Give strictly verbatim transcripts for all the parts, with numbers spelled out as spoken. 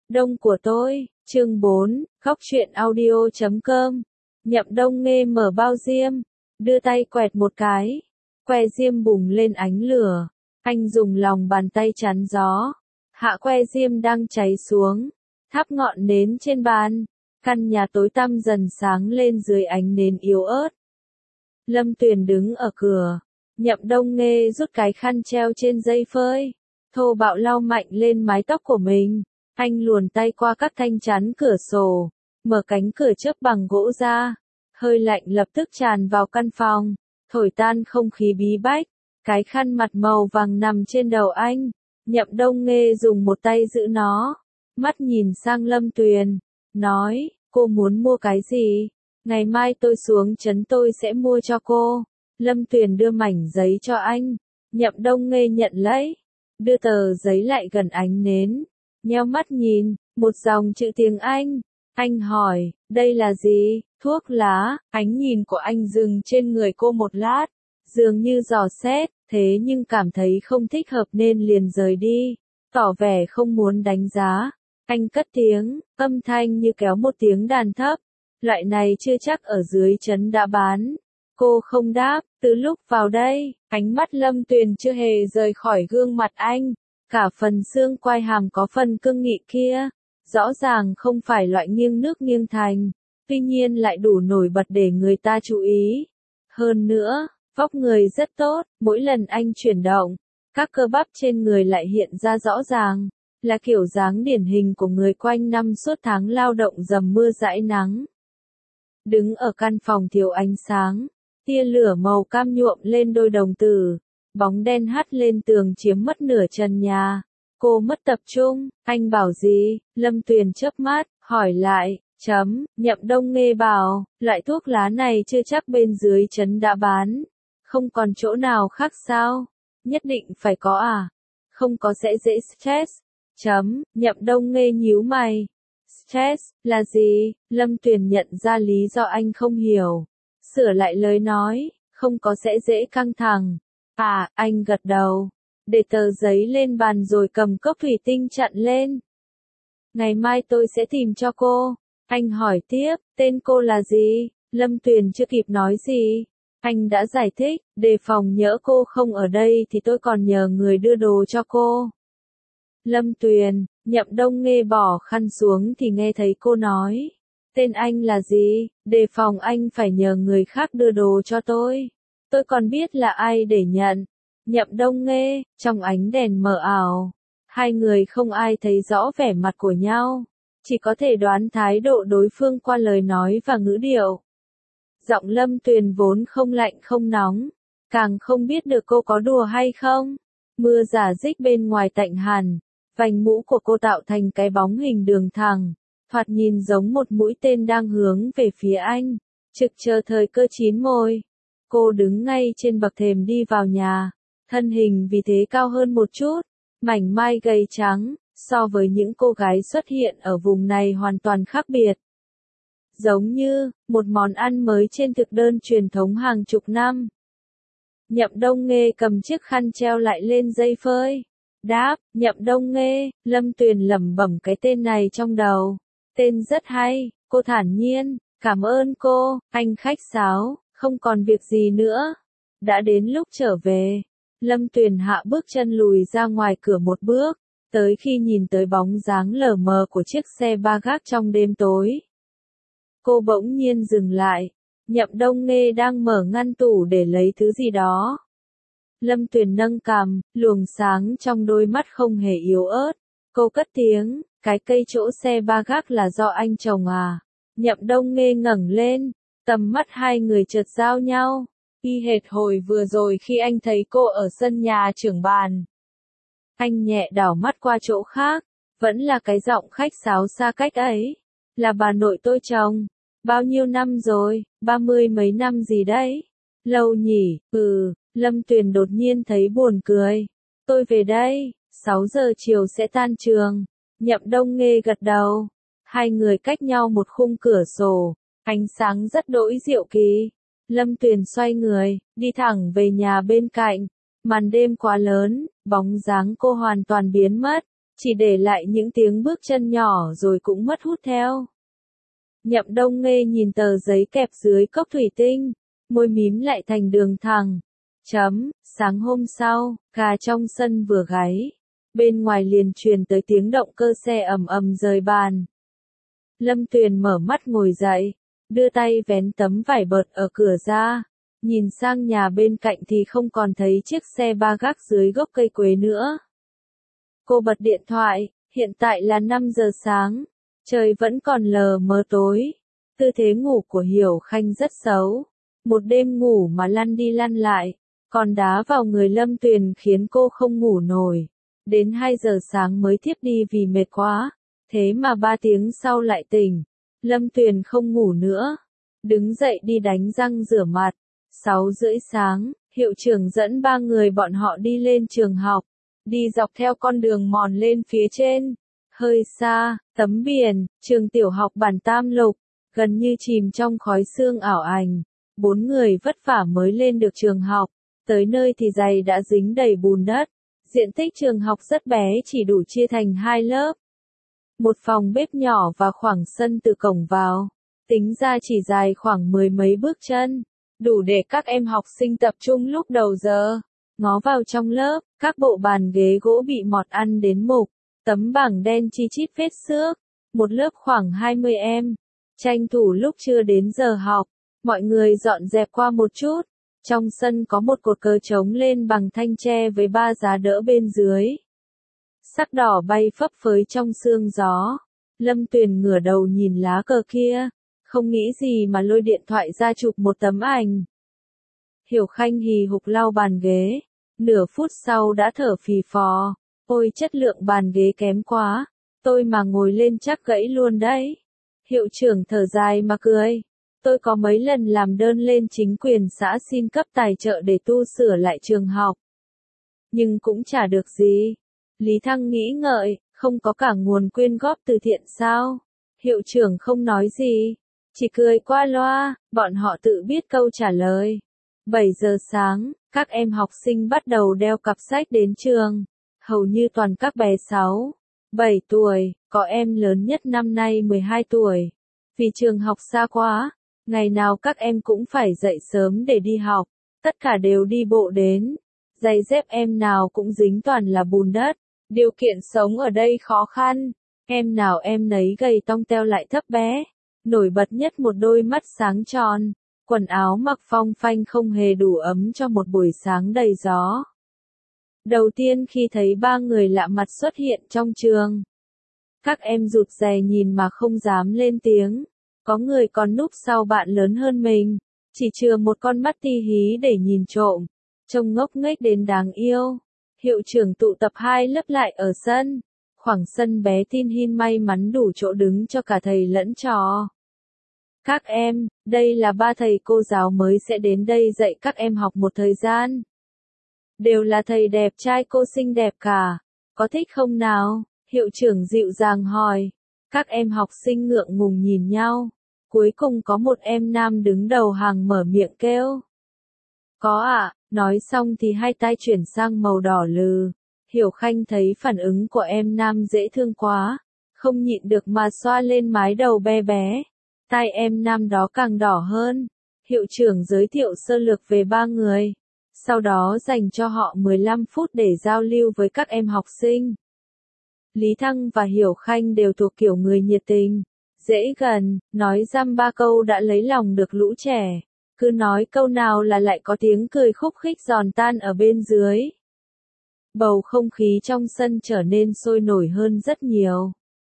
Đông của tôi, chương bốn, khóc chuyện audio chấm com. Nhậm Đông Nghê mở bao diêm, đưa tay quẹt một cái, que diêm bùng lên ánh lửa. Anh dùng lòng bàn tay chắn gió, hạ que diêm đang cháy xuống, thắp ngọn nến trên bàn. Căn nhà tối tăm dần sáng lên dưới ánh nến yếu ớt. Lâm Tuyền đứng ở cửa, Nhậm Đông Nghê rút cái khăn treo trên dây phơi, thô bạo lau mạnh lên mái tóc của mình. Anh luồn tay qua các thanh chắn cửa sổ, mở cánh cửa chớp bằng gỗ ra. Hơi lạnh lập tức tràn vào căn phòng, thổi tan không khí bí bách. Cái khăn mặt màu vàng nằm trên đầu anh. Nhậm Đông Nghê dùng một tay giữ nó, mắt nhìn sang Lâm Tuyền, nói, cô muốn mua cái gì? Ngày mai tôi xuống trấn tôi sẽ mua cho cô. Lâm Tuyền đưa mảnh giấy cho anh. Nhậm Đông Nghê nhận lấy, đưa tờ giấy lại gần ánh nến, nheo mắt nhìn, một dòng chữ tiếng Anh. Anh hỏi, đây là gì? Thuốc lá. Ánh nhìn của anh dừng trên người cô một lát, dường như dò xét, thế nhưng cảm thấy không thích hợp nên liền rời đi, tỏ vẻ không muốn đánh giá. Anh cất tiếng, âm thanh như kéo một tiếng đàn thấp. Loại này chưa chắc ở dưới trấn đã bán. Cô không đáp, từ lúc vào đây, ánh mắt Lâm Tuyền chưa hề rời khỏi gương mặt anh. Cả phần xương quai hàm có phần cương nghị kia, rõ ràng không phải loại nghiêng nước nghiêng thành, tuy nhiên lại đủ nổi bật để người ta chú ý. Hơn nữa, vóc người rất tốt, mỗi lần anh chuyển động, các cơ bắp trên người lại hiện ra rõ ràng, là kiểu dáng điển hình của người quanh năm suốt tháng lao động dầm mưa dãi nắng. Đứng ở căn phòng thiếu ánh sáng, tia lửa màu cam nhuộm lên đôi đồng tử, bóng đen hắt lên tường chiếm mất nửa trần nhà. Cô mất tập trung, anh bảo gì? Lâm Tuyền chớp mắt, hỏi lại, chấm, Nhậm Đông Nghê bảo, loại thuốc lá này chưa chắc bên dưới trấn đã bán. Không còn chỗ nào khác sao? Nhất định phải có à? Không có sẽ dễ stress. Chấm, Nhậm Đông Nghê nhíu mày. Stress, là gì? Lâm Tuyền nhận ra lý do anh không hiểu. Sửa lại lời nói, không có sẽ dễ căng thẳng. À, anh gật đầu. Để tờ giấy lên bàn rồi cầm cốc thủy tinh chặn lên. Ngày mai tôi sẽ tìm cho cô. Anh hỏi tiếp, tên cô là gì? Lâm Tuyền chưa kịp nói gì. Anh đã giải thích, đề phòng nhỡ cô không ở đây thì tôi còn nhờ người đưa đồ cho cô. Lâm Tuyền, Nhậm Đông Nghê bỏ khăn xuống thì nghe thấy cô nói. Tên anh là gì? Đề phòng anh phải nhờ người khác đưa đồ cho tôi. Tôi còn biết là ai để nhận. Nhậm Đông Nghê, trong ánh đèn mờ ảo, hai người không ai thấy rõ vẻ mặt của nhau, chỉ có thể đoán thái độ đối phương qua lời nói và ngữ điệu. Giọng Lâm Tuyền vốn không lạnh không nóng, càng không biết được cô có đùa hay không. Mưa rả rích bên ngoài tạnh hẳn, vành mũ của cô tạo thành cái bóng hình đường thẳng, thoạt nhìn giống một mũi tên đang hướng về phía anh, trực chờ thời cơ chín mồi. Cô đứng ngay trên bậc thềm đi vào nhà, thân hình vì thế cao hơn một chút, mảnh mai gầy trắng, so với những cô gái xuất hiện ở vùng này hoàn toàn khác biệt. Giống như, một món ăn mới trên thực đơn truyền thống hàng chục năm. Nhậm Đông Nghê cầm chiếc khăn treo lại lên dây phơi. Đáp, Nhậm Đông Nghê, Lâm Tuyền lẩm bẩm cái tên này trong đầu. Tên rất hay, cô thản nhiên, cảm ơn cô, anh khách sáo, không còn việc gì nữa. Đã đến lúc trở về. Lâm Tuyền hạ bước chân lùi ra ngoài cửa một bước, tới khi nhìn tới bóng dáng lờ mờ của chiếc xe ba gác trong đêm tối. Cô bỗng nhiên dừng lại, Nhậm Đông Nghê đang mở ngăn tủ để lấy thứ gì đó. Lâm Tuyền nâng cằm, luồng sáng trong đôi mắt không hề yếu ớt. Cô cất tiếng, cái cây chỗ xe ba gác là do anh trồng à? Nhậm Đông Nghê ngẩng lên, tầm mắt hai người chợt giao nhau. Y hệt hồi vừa rồi khi anh thấy cô ở sân nhà trưởng bàn. Anh nhẹ đảo mắt qua chỗ khác, vẫn là cái giọng khách sáo xa cách ấy. Là bà nội tôi trồng. Bao nhiêu năm rồi, ba mươi mấy năm gì đấy? Lâu nhỉ, ừ, Lâm Tuyền đột nhiên thấy buồn cười. Tôi về đây, sáu giờ chiều sẽ tan trường. Nhậm Đông Nghê gật đầu. Hai người cách nhau một khung cửa sổ, ánh sáng rất đỗi diệu kỳ. Lâm Tuyền xoay người, đi thẳng về nhà bên cạnh. Màn đêm quá lớn, bóng dáng cô hoàn toàn biến mất. chỉ để lại những tiếng bước chân nhỏ rồi cũng mất hút theo. Nhậm Đông Nghê nhìn tờ giấy kẹp dưới cốc thủy tinh, môi mím lại thành đường thẳng. Chấm, sáng hôm sau, gà trong sân vừa gáy, bên ngoài liền truyền tới tiếng động cơ xe ầm ầm rời bàn. Lâm Tuyền mở mắt ngồi dậy, đưa tay vén tấm vải bợt ở cửa ra, nhìn sang nhà bên cạnh thì không còn thấy chiếc xe ba gác dưới gốc cây quế nữa. Cô bật điện thoại, hiện tại là năm giờ sáng, trời vẫn còn lờ mờ tối. Tư thế ngủ của Hiểu Khanh rất xấu, một đêm ngủ mà lăn đi lăn lại, còn đá vào người Lâm Tuyền khiến cô không ngủ nổi. Đến hai giờ sáng mới thiếp đi vì mệt quá, thế mà ba tiếng sau lại tỉnh. Lâm Tuyền không ngủ nữa, đứng dậy đi đánh răng rửa mặt. Sáu rưỡi sáng, hiệu trưởng dẫn ba người bọn họ đi lên trường học, đi dọc theo con đường mòn lên phía trên. Hơi xa, tấm biển, trường tiểu học Bản Tam Lục, gần như chìm trong khói sương ảo ảnh. Bốn người vất vả mới lên được trường học, tới nơi thì giày đã dính đầy bùn đất. Diện tích trường học rất bé, chỉ đủ chia thành hai lớp. Một phòng bếp nhỏ và khoảng sân từ cổng vào, tính ra chỉ dài khoảng mười mấy bước chân, đủ để các em học sinh tập trung lúc đầu giờ. Ngó vào trong lớp, các bộ bàn ghế gỗ bị mọt ăn đến mục, tấm bảng đen chi chít vết xước, một lớp khoảng hai mươi em. Tranh thủ lúc chưa đến giờ học, mọi người dọn dẹp qua một chút. Trong sân có một cột cờ trống lên bằng thanh tre với ba giá đỡ bên dưới. Sắc đỏ bay phấp phới trong sương gió. Lâm Tuyền ngửa đầu nhìn lá cờ kia, không nghĩ gì mà lôi điện thoại ra chụp một tấm ảnh. Hiểu Khanh hì hục lau bàn ghế, nửa phút sau đã thở phì phò. Ôi chất lượng bàn ghế kém quá, tôi mà ngồi lên chắc gãy luôn đấy. Hiệu trưởng thở dài mà cười. Tôi có mấy lần làm đơn lên chính quyền xã xin cấp tài trợ để tu sửa lại trường học. Nhưng cũng chả được gì. Lý Thăng nghĩ ngợi, không có cả nguồn quyên góp từ thiện sao? Hiệu trưởng không nói gì, chỉ cười qua loa, bọn họ tự biết câu trả lời. bảy giờ sáng, các em học sinh bắt đầu đeo cặp sách đến trường. Hầu như toàn các bé sáu, bảy tuổi, có em lớn nhất năm nay mười hai tuổi. Vì trường học xa quá, ngày nào các em cũng phải dậy sớm để đi học, tất cả đều đi bộ đến. Giày dép em nào cũng dính toàn là bùn đất. Điều kiện sống ở đây khó khăn, em nào em nấy gầy tong teo lại thấp bé. Nổi bật nhất một đôi mắt sáng tròn, quần áo mặc phong phanh không hề đủ ấm cho một buổi sáng đầy gió. Đầu tiên khi thấy ba người lạ mặt xuất hiện trong trường, các em rụt rè nhìn mà không dám lên tiếng. Có người còn núp sau bạn lớn hơn mình, chỉ chừa một con mắt ti hí để nhìn trộm, trông ngốc nghếch đến đáng yêu. Hiệu trưởng tụ tập hai lớp lại ở sân, khoảng sân bé tin hin may mắn đủ chỗ đứng cho cả thầy lẫn trò. Các em, đây là ba thầy cô giáo mới sẽ đến đây dạy các em học một thời gian. Đều là thầy đẹp trai cô xinh đẹp cả, có thích không nào? Hiệu trưởng dịu dàng hỏi. Các em học sinh ngượng ngùng nhìn nhau, cuối cùng có một em nam đứng đầu hàng mở miệng kêu. Có ạ, à, nói xong thì hai tay chuyển sang màu đỏ lừ. Hiểu Khanh thấy phản ứng của em nam dễ thương quá, không nhịn được mà xoa lên mái đầu bé bé. Tai em nam đó càng đỏ hơn. Hiệu trưởng giới thiệu sơ lược về ba người, sau đó dành cho họ mười lăm phút để giao lưu với các em học sinh. Lý Thăng và Hiểu Khanh đều thuộc kiểu người nhiệt tình, dễ gần, nói dăm ba câu đã lấy lòng được lũ trẻ. Cứ nói câu nào là lại có tiếng cười khúc khích giòn tan ở bên dưới. Bầu không khí trong sân trở nên sôi nổi hơn rất nhiều.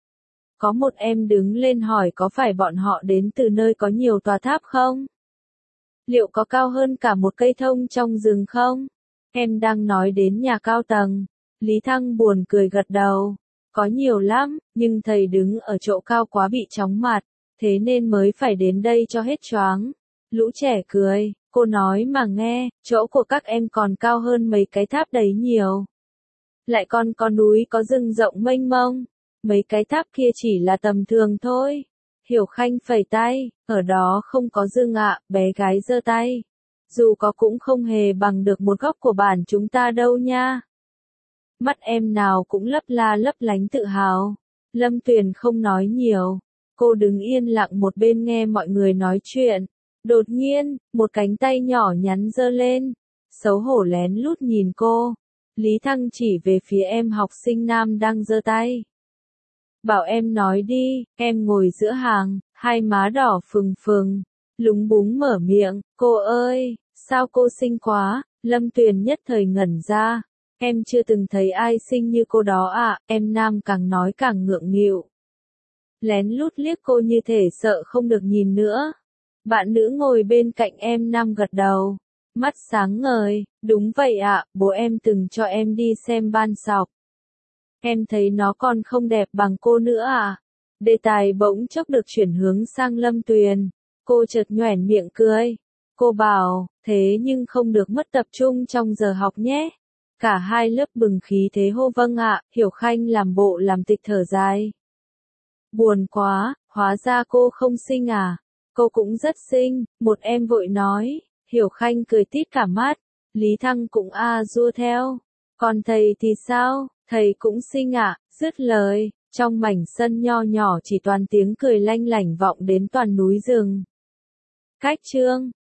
Có một em đứng lên hỏi có phải bọn họ đến từ nơi có nhiều tòa tháp không? Liệu có cao hơn cả một cây thông trong rừng không? Em đang nói đến nhà cao tầng. Lý Thăng buồn cười gật đầu. Có nhiều lắm, nhưng thầy đứng ở chỗ cao quá bị chóng mặt, thế nên mới phải đến đây cho hết choáng. Lũ trẻ cười, cô nói mà nghe, chỗ của các em còn cao hơn mấy cái tháp đấy nhiều. Lại còn có núi có rừng rộng mênh mông, mấy cái tháp kia chỉ là tầm thường thôi. Hiểu Khanh phẩy tay, ở đó không có rừng ạ, bé gái giơ tay. Dù có cũng không hề bằng được một góc của bản chúng ta đâu nha. mắt em nào cũng lấp la lấp lánh tự hào. Lâm Tuyền không nói nhiều, cô đứng yên lặng một bên nghe mọi người nói chuyện. Đột nhiên, một cánh tay nhỏ nhắn giơ lên, xấu hổ lén lút nhìn cô. Lý Thăng chỉ về phía em học sinh nam đang giơ tay. Bảo em nói đi, em ngồi giữa hàng, hai má đỏ phừng phừng, lúng búng mở miệng, cô ơi, sao cô xinh quá, Lâm Tuyền nhất thời ngẩn ra, em chưa từng thấy ai xinh như cô đó ạ, em nam càng nói càng ngượng nghịu. Lén lút liếc cô như thể sợ không được nhìn nữa. Bạn nữ ngồi bên cạnh em nam gật đầu, mắt sáng ngời, đúng vậy ạ, bố em từng cho em đi xem ban sọc. Em thấy nó còn không đẹp bằng cô nữa à? Đề tài bỗng chốc được chuyển hướng sang Lâm Tuyền. Cô chợt nhoẻn miệng cười. Cô bảo, thế nhưng không được mất tập trung trong giờ học nhé. Cả hai lớp bừng khí thế hô vâng ạ, Hiểu Khanh làm bộ làm tịch thở dài. Buồn quá, hóa ra cô không xinh à? Cô cũng rất xinh, một em vội nói. Hiểu Khanh cười tít cả mắt. Lý Thăng cũng a dua theo. Còn thầy thì sao? Thầy cũng xinh ạ, dứt lời, trong mảnh sân nho nhỏ chỉ toàn tiếng cười lanh lảnh vọng đến toàn núi rừng. Cách chương